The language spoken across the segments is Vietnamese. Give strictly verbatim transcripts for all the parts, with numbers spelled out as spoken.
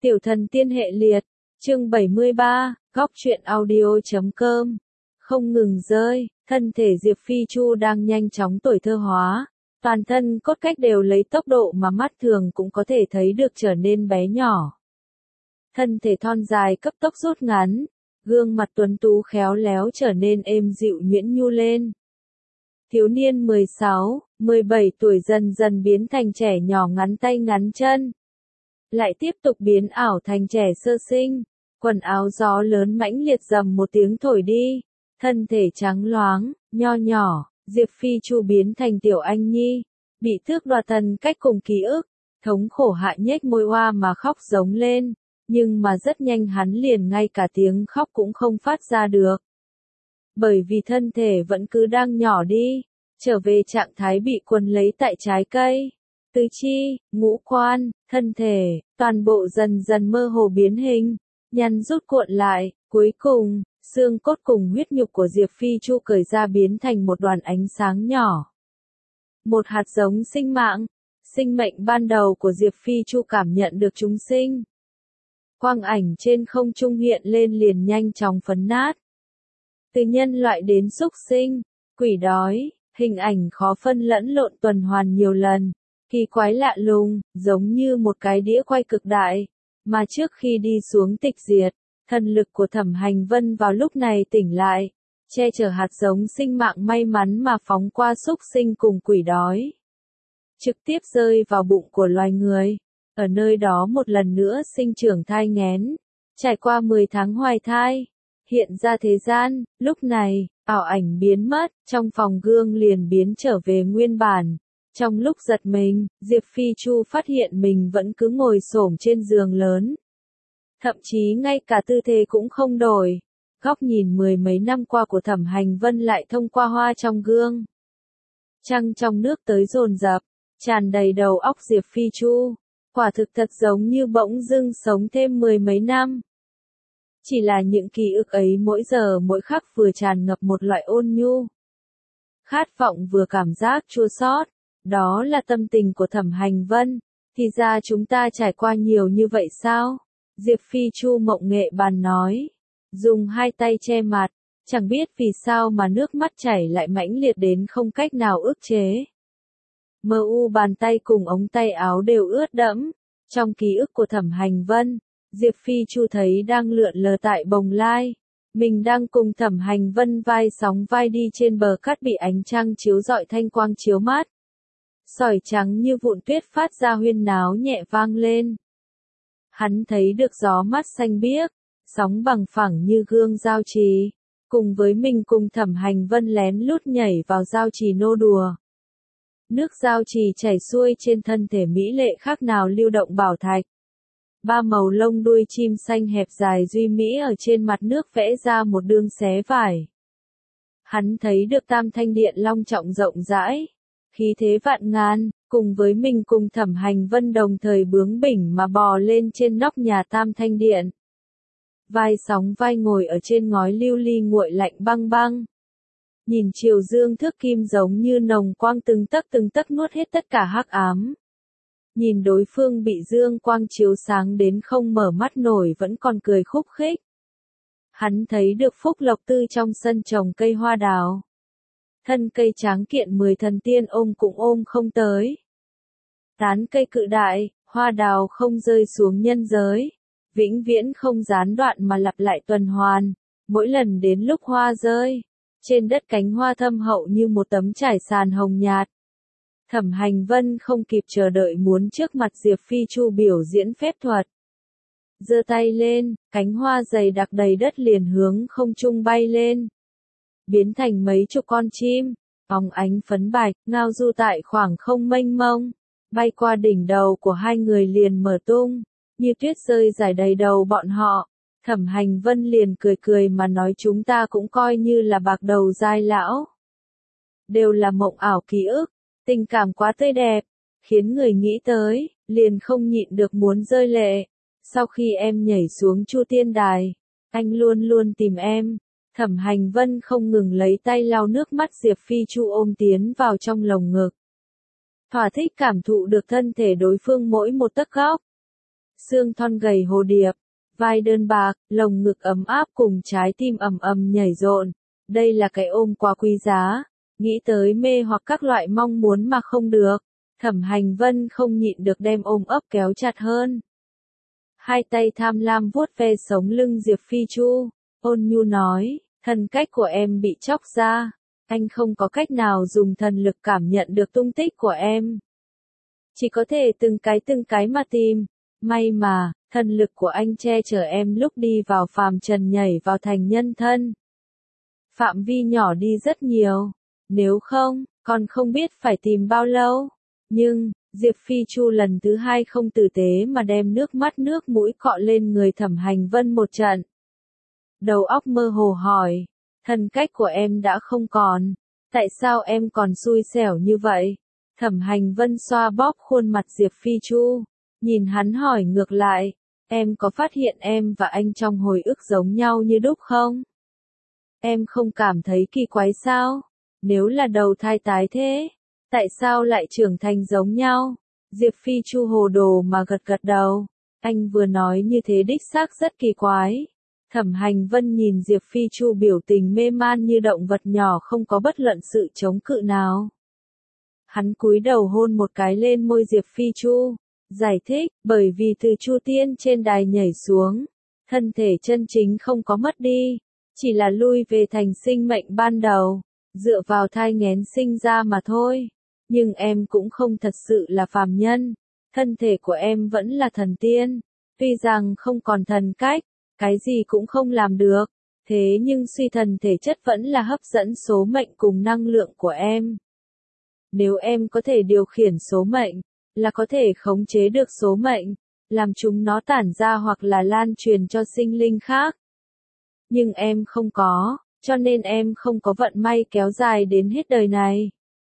Tiểu thần tiên hệ liệt, chương bảy mươi ba, góc truyện audio.com. Không ngừng rơi, thân thể Diệp Phi Chu đang nhanh chóng tuổi thơ hóa, toàn thân cốt cách đều lấy tốc độ mà mắt thường cũng có thể thấy được trở nên bé nhỏ. Thân thể thon dài cấp tốc rút ngắn, gương mặt tuấn tú khéo léo trở nên êm dịu nhuyễn nhu lên. Thiếu niên mười sáu, mười bảy tuổi dần dần biến thành trẻ nhỏ ngắn tay ngắn chân. Lại tiếp tục biến ảo thành trẻ sơ sinh, quần áo gió lớn mãnh liệt rầm một tiếng thổi đi, thân thể trắng loáng, nho nhỏ, Diệp Phi Chu biến thành tiểu anh nhi, bị tước đoạt thần cách cùng ký ức, thống khổ hại nhếch môi oa mà khóc giống lên, nhưng mà rất nhanh hắn liền ngay cả tiếng khóc cũng không phát ra được. Bởi vì thân thể vẫn cứ đang nhỏ đi, trở về trạng thái bị quấn lấy tại trái cây. Tứ chi, ngũ quan, thân thể, toàn bộ dần dần mơ hồ biến hình, nhăn rút cuộn lại, cuối cùng, xương cốt cùng huyết nhục của Diệp Phi Chu cởi ra biến thành một đoàn ánh sáng nhỏ. Một hạt giống sinh mạng, sinh mệnh ban đầu của Diệp Phi Chu cảm nhận được chúng sinh. Quang ảnh trên không trung hiện lên liền nhanh chóng phấn nát. Từ nhân loại đến súc sinh, quỷ đói, hình ảnh khó phân lẫn lộn tuần hoàn nhiều lần. Kỳ quái lạ lùng, giống như một cái đĩa quay cực đại, mà trước khi đi xuống tịch diệt, thần lực của Thẩm Hành Vân vào lúc này tỉnh lại, che chở hạt giống sinh mạng may mắn mà phóng qua súc sinh cùng quỷ đói. Trực tiếp rơi vào bụng của loài người, ở nơi đó một lần nữa sinh trưởng thai nghén, trải qua mười tháng hoài thai, hiện ra thế gian, lúc này, ảo ảnh biến mất, trong phòng gương liền biến trở về nguyên bản. Trong lúc giật mình, Diệp Phi Chu phát hiện mình vẫn cứ ngồi xổm trên giường lớn. Thậm chí ngay cả tư thế cũng không đổi. Góc nhìn mười mấy năm qua của Thẩm Hành Vân lại thông qua hoa trong gương. Trăng trong nước tới dồn dập, tràn đầy đầu óc Diệp Phi Chu. Quả thực thật giống như bỗng dưng sống thêm mười mấy năm. Chỉ là những ký ức ấy mỗi giờ mỗi khắc vừa tràn ngập một loại ôn nhu. Khát vọng vừa cảm giác chua xót. Đó là tâm tình của Thẩm Hành Vân, thì ra chúng ta trải qua nhiều như vậy sao? Diệp Phi Chu mộng nghệ bàn nói, dùng hai tay che mặt, chẳng biết vì sao mà nước mắt chảy lại mãnh liệt đến không cách nào ức chế. Mờ u bàn tay cùng ống tay áo đều ướt đẫm, trong ký ức của Thẩm Hành Vân, Diệp Phi Chu thấy đang lượn lờ tại Bồng Lai. Mình đang cùng Thẩm Hành Vân vai sóng vai đi trên bờ cát bị ánh trăng chiếu rọi thanh quang chiếu mát. Sỏi trắng như vụn tuyết phát ra huyên náo nhẹ vang lên. Hắn thấy được gió mát xanh biếc, sóng bằng phẳng như gương giao trì, cùng với mình cùng Thẩm Hành Vân lén lút nhảy vào giao trì nô đùa. Nước giao trì chảy xuôi trên thân thể mỹ lệ khác nào lưu động bảo thạch. Ba màu lông đuôi chim xanh hẹp dài duy mỹ ở trên mặt nước vẽ ra một đường xé vải. Hắn thấy được Tam Thanh Điện long trọng rộng rãi. Khí thế vạn ngàn, cùng với mình cùng Thẩm Hành Vân đồng thời bướng bỉnh mà bò lên trên nóc nhà Tam Thanh Điện. Vai sóng vai ngồi ở trên ngói lưu ly nguội lạnh băng băng. Nhìn chiều dương thước kim giống như nồng quang từng tấc từng tấc nuốt hết tất cả hắc ám. Nhìn đối phương bị dương quang chiếu sáng đến không mở mắt nổi vẫn còn cười khúc khích. Hắn thấy được phúc lộc tư trong sân trồng cây hoa đào. Thân cây tráng kiện mười thần tiên ôm cũng ôm không tới. Tán cây cự đại, hoa đào không rơi xuống nhân giới. Vĩnh viễn không gián đoạn mà lặp lại tuần hoàn. Mỗi lần đến lúc hoa rơi, trên đất cánh hoa thâm hậu như một tấm trải sàn hồng nhạt. Thẩm Hành Vân không kịp chờ đợi muốn trước mặt Diệp Phi Chu biểu diễn phép thuật. Giơ tay lên, cánh hoa dày đặc đầy đất liền hướng không trung bay lên. Biến thành mấy chục con chim, óng ánh phấn bạch, ngao du tại khoảng không mênh mông, bay qua đỉnh đầu của hai người liền mở tung, như tuyết rơi rải đầy đầu bọn họ. Thẩm Hành Vân liền cười cười mà nói chúng ta cũng coi như là bạc đầu giai lão. Đều là mộng ảo ký ức, tình cảm quá tươi đẹp, khiến người nghĩ tới, liền không nhịn được muốn rơi lệ. Sau khi em nhảy xuống Chu Tiên Đài, anh luôn luôn tìm em. Thẩm Hành Vân không ngừng lấy tay lau nước mắt Diệp Phi Chu ôm tiến vào trong lồng ngực. Thỏa thích cảm thụ được thân thể đối phương mỗi một tấc góc. Xương thon gầy hồ điệp, vai đơn bạc, lồng ngực ấm áp cùng trái tim ầm ầm nhảy rộn. Đây là cái ôm quá quý giá. Nghĩ tới mê hoặc các loại mong muốn mà không được. Thẩm Hành Vân không nhịn được đem ôm ấp kéo chặt hơn. Hai tay tham lam vuốt ve sống lưng Diệp Phi Chu. Ôn nhu nói, thần cách của em bị chóc ra. Anh không có cách nào dùng thần lực cảm nhận được tung tích của em. Chỉ có thể từng cái từng cái mà tìm. May mà, thần lực của anh che chở em lúc đi vào phàm trần nhảy vào thành nhân thân. Phạm vi nhỏ đi rất nhiều. Nếu không, còn không biết phải tìm bao lâu. Nhưng, Diệp Phi Chu lần thứ hai không tử tế mà đem nước mắt nước mũi cọ lên người Thẩm Hành Vân một trận. Đầu óc mơ hồ hỏi, thần cách của em đã không còn. Tại sao em còn xui xẻo như vậy? Thẩm Hành Vân xoa bóp khuôn mặt Diệp Phi Chu. Nhìn hắn hỏi ngược lại, em có phát hiện em và anh trong hồi ức giống nhau như đúc không? Em không cảm thấy kỳ quái sao? Nếu là đầu thai tái thế, tại sao lại trưởng thành giống nhau? Diệp Phi Chu hồ đồ mà gật gật đầu. Anh vừa nói như thế đích xác rất kỳ quái. Thẩm Hành Vân nhìn Diệp Phi Chu biểu tình mê man như động vật nhỏ không có bất luận sự chống cự nào. Hắn cúi đầu hôn một cái lên môi Diệp Phi Chu. Giải thích, bởi vì từ Chu Tiên trên đài nhảy xuống, thân thể chân chính không có mất đi, chỉ là lui về thành sinh mệnh ban đầu, dựa vào thai nghén sinh ra mà thôi. Nhưng em cũng không thật sự là phàm nhân, thân thể của em vẫn là thần tiên, tuy rằng không còn thần cách, cái gì cũng không làm được, thế nhưng suy thần thể chất vẫn là hấp dẫn số mệnh cùng năng lượng của em. Nếu em có thể điều khiển số mệnh, là có thể khống chế được số mệnh, làm chúng nó tản ra hoặc là lan truyền cho sinh linh khác. Nhưng em không có, cho nên em không có vận may kéo dài đến hết đời này.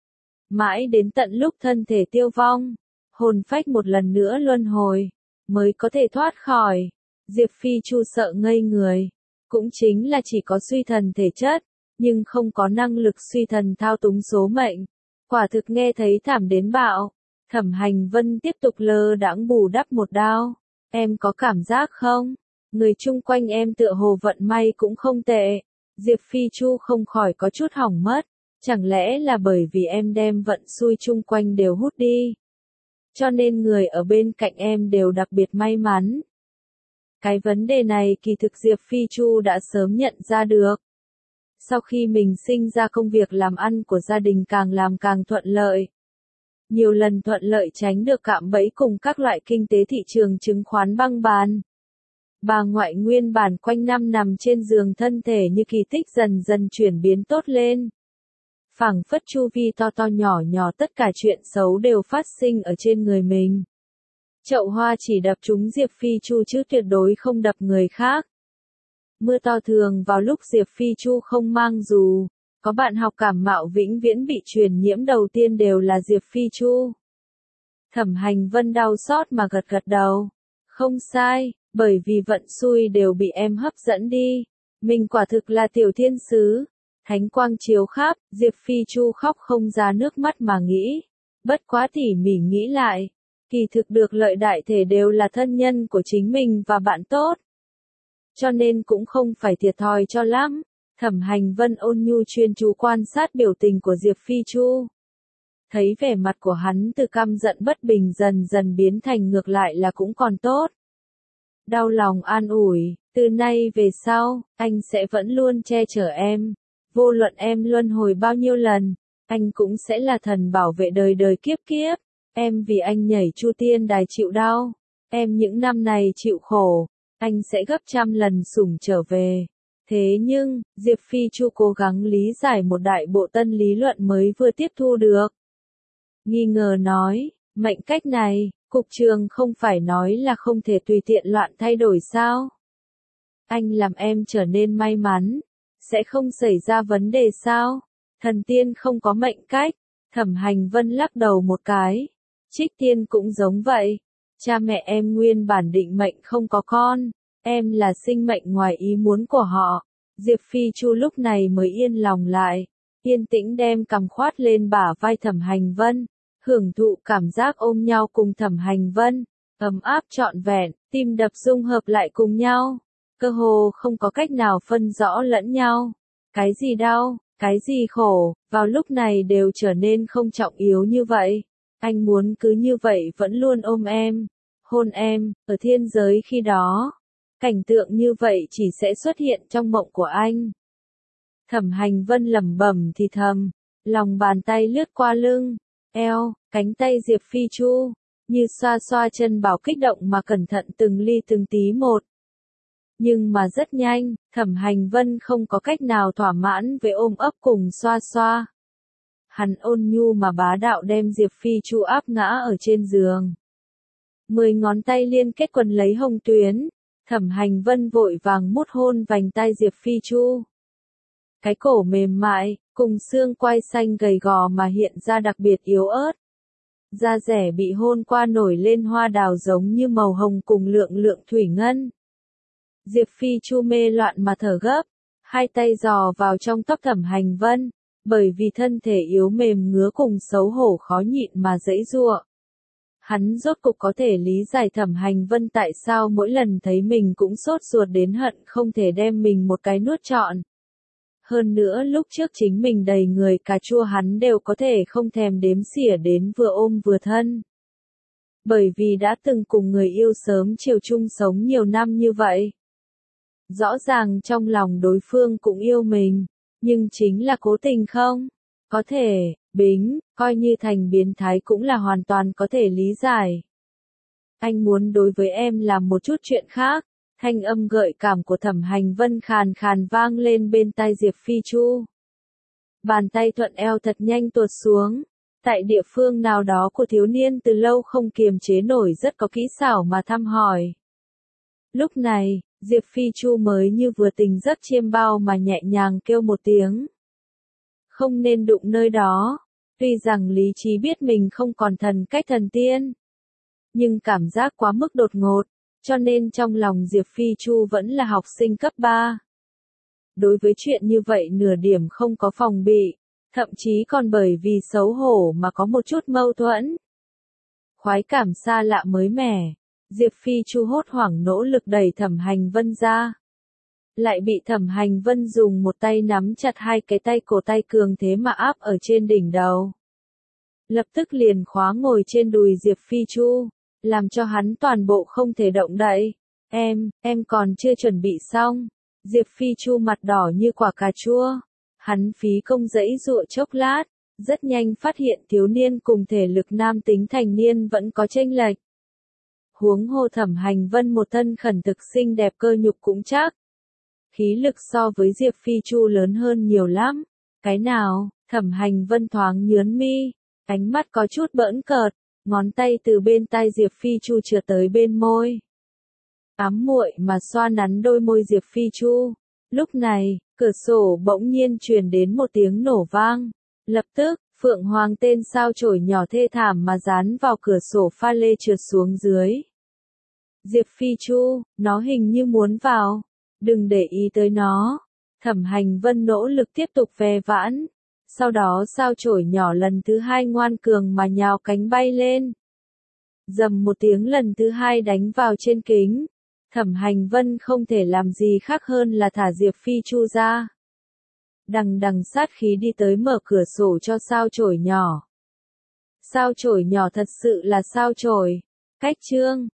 Mãi đến tận lúc thân thể tiêu vong, hồn phách một lần nữa luân hồi, mới có thể thoát khỏi. Diệp Phi Chu sợ ngây người, cũng chính là chỉ có suy thần thể chất, nhưng không có năng lực suy thần thao túng số mệnh. Quả thực nghe thấy thảm đến bạo. Thẩm Hành Vân tiếp tục lơ đãng bù đắp một đao. Em có cảm giác không? Người chung quanh em tựa hồ vận may cũng không tệ. Diệp Phi Chu không khỏi có chút hỏng mất. Chẳng lẽ là bởi vì em đem vận xui chung quanh đều hút đi? Cho nên người ở bên cạnh em đều đặc biệt may mắn. Cái vấn đề này kỳ thực Diệp Phi Chu đã sớm nhận ra được. Sau khi mình sinh ra công việc làm ăn của gia đình càng làm càng thuận lợi. Nhiều lần thuận lợi tránh được cạm bẫy cùng các loại kinh tế thị trường chứng khoán băng bàn. Bà ngoại nguyên bản quanh năm nằm trên giường thân thể như kỳ tích dần dần chuyển biến tốt lên. Phảng phất chu vi to to nhỏ nhỏ tất cả chuyện xấu đều phát sinh ở trên người mình. Chậu hoa chỉ đập trúng Diệp Phi Chu chứ tuyệt đối không đập người khác. Mưa to thường vào lúc Diệp Phi Chu không mang dù. Có bạn học cảm mạo vĩnh viễn bị truyền nhiễm đầu tiên đều là Diệp Phi Chu. Thẩm Hành Vân đau xót mà gật gật đầu. Không sai, bởi vì vận xui đều bị em hấp dẫn đi. Mình quả thực là tiểu thiên sứ. Thánh quang chiếu khắp, Diệp Phi Chu khóc không ra nước mắt mà nghĩ. Bất quá tỉ mỉ nghĩ lại. Kỳ thực được lợi đại thể đều là thân nhân của chính mình và bạn tốt. Cho nên cũng không phải thiệt thòi cho lắm. Thẩm Hành Vân ôn nhu chuyên chú quan sát biểu tình của Diệp Phi Chu. Thấy vẻ mặt của hắn từ căm giận bất bình dần dần biến thành ngược lại là cũng còn tốt. Đau lòng an ủi, từ nay về sau, anh sẽ vẫn luôn che chở em. Vô luận em luân hồi bao nhiêu lần, anh cũng sẽ là thần bảo vệ đời đời kiếp kiếp. Em vì anh nhảy Chu Tiên đài chịu đau. Em những năm này chịu khổ, anh sẽ gấp trăm lần sủng trở về. Thế nhưng, Diệp Phi Chu cố gắng lý giải một đại bộ tân lý luận mới vừa tiếp thu được. Nghi ngờ nói, mệnh cách này, cục trường không phải nói là không thể tùy tiện loạn thay đổi sao? Anh làm em trở nên may mắn, sẽ không xảy ra vấn đề sao? Thần tiên không có mệnh cách. Thẩm Hành Vân lắc đầu một cái. Trích tiên cũng giống vậy. Cha mẹ em nguyên bản định mệnh không có con. Em là sinh mệnh ngoài ý muốn của họ. Diệp Phi Chu lúc này mới yên lòng lại. Yên tĩnh đem cằm khoát lên bả vai Thẩm Hành Vân. Hưởng thụ cảm giác ôm nhau cùng Thẩm Hành Vân. ấm áp trọn vẹn, tim đập dung hợp lại cùng nhau, cơ hồ không có cách nào phân rõ lẫn nhau. Cái gì đau, cái gì khổ, vào lúc này đều trở nên không trọng yếu như vậy. Anh muốn cứ như vậy vẫn luôn ôm em, hôn em, ở thiên giới khi đó. Cảnh tượng như vậy chỉ sẽ xuất hiện trong mộng của anh. Thẩm Hành Vân lẩm bẩm thì thầm, lòng bàn tay lướt qua lưng, eo, cánh tay Diệp Phi Chu, như xoa xoa chân Bảo kích động mà cẩn thận từng ly từng tí một. Nhưng mà rất nhanh, Thẩm Hành Vân không có cách nào thỏa mãn với ôm ấp cùng xoa xoa. Hắn ôn nhu mà bá đạo đem Diệp Phi Chu áp ngã ở trên giường. Mười ngón tay liên kết quần lấy hồng tuyến, Thẩm Hành Vân vội vàng mút hôn vành tai Diệp Phi Chu. Cái cổ mềm mại, cùng xương quai xanh gầy gò mà hiện ra đặc biệt yếu ớt. Da rẻ bị hôn qua nổi lên hoa đào giống như màu hồng cùng lượng lượng thủy ngân. Diệp Phi Chu mê loạn mà thở gấp, hai tay dò vào trong tóc Thẩm Hành Vân, bởi vì thân thể yếu mềm ngứa cùng xấu hổ khó nhịn mà giãy giụa. Hắn rốt cục có thể lý giải Thẩm Hành Vân tại sao mỗi lần thấy mình cũng sốt ruột đến hận không thể đem mình một cái nuốt trọn. Hơn nữa lúc trước chính mình đầy người cà chua hắn đều có thể không thèm đếm xỉa đến vừa ôm vừa thân. Bởi vì đã từng cùng người yêu sớm chiều chung sống nhiều năm như vậy. Rõ ràng trong lòng đối phương cũng yêu mình, nhưng chính là cố tình không? Có thể, Bính, coi như thành biến thái cũng là hoàn toàn có thể lý giải. Anh muốn đối với em làm một chút chuyện khác. Thanh âm gợi cảm của Thẩm Hành Vân khàn khàn vang lên bên tai Diệp Phi Chu. Bàn tay thuận eo thật nhanh tuột xuống. Tại địa phương nào đó của thiếu niên từ lâu không kiềm chế nổi rất có kỹ xảo mà thăm hỏi. Lúc này, Diệp Phi Chu mới như vừa tỉnh giấc chiêm bao mà nhẹ nhàng kêu một tiếng. Không nên đụng nơi đó. Tuy rằng lý trí biết mình không còn thần cách thần tiên. Nhưng cảm giác quá mức đột ngột. Cho nên trong lòng Diệp Phi Chu vẫn là học sinh cấp ba. Đối với chuyện như vậy nửa điểm không có phòng bị, thậm chí còn bởi vì xấu hổ mà có một chút mâu thuẫn. Khoái cảm xa lạ mới mẻ, Diệp Phi Chu hốt hoảng nỗ lực đẩy Thẩm Hành Vân ra. Lại bị Thẩm Hành Vân dùng một tay nắm chặt hai cái tay cổ tay cường thế mà áp ở trên đỉnh đầu. Lập tức liền khóa ngồi trên đùi Diệp Phi Chu. Làm cho hắn toàn bộ không thể động đậy. Em, em còn chưa chuẩn bị xong. Diệp Phi Chu mặt đỏ như quả cà chua. Hắn phí công giãy giụa chốc lát, rất nhanh phát hiện thiếu niên cùng thể lực nam tính thành niên vẫn có chênh lệch. Huống hồ Thẩm Hành Vân một thân khẩn thực xinh đẹp cơ nhục cũng chắc. Khí lực so với Diệp Phi Chu lớn hơn nhiều lắm. Cái nào, Thẩm Hành Vân thoáng nhướng mi, ánh mắt có chút bỡn cợt. Ngón tay từ bên tai Diệp Phi Chu trượt tới bên môi. Ám muội mà xoa nắn đôi môi Diệp Phi Chu. Lúc này, cửa sổ bỗng nhiên truyền đến một tiếng nổ vang. Lập tức, Phượng Hoàng tên sao chổi nhỏ thê thảm mà dán vào cửa sổ pha lê trượt xuống dưới. Diệp Phi Chu, nó hình như muốn vào. Đừng để ý tới nó. Thẩm Hành Vân nỗ lực tiếp tục ve vãn. Sau đó sao chổi nhỏ lần thứ hai ngoan cường mà nhào cánh bay lên. Dầm một tiếng lần thứ hai đánh vào trên kính. Thẩm Hành Vân không thể làm gì khác hơn là thả Diệp Phi Chu ra. Đằng đằng sát khí đi tới mở cửa sổ cho sao chổi nhỏ. Sao chổi nhỏ thật sự là sao chổi. Cách chương.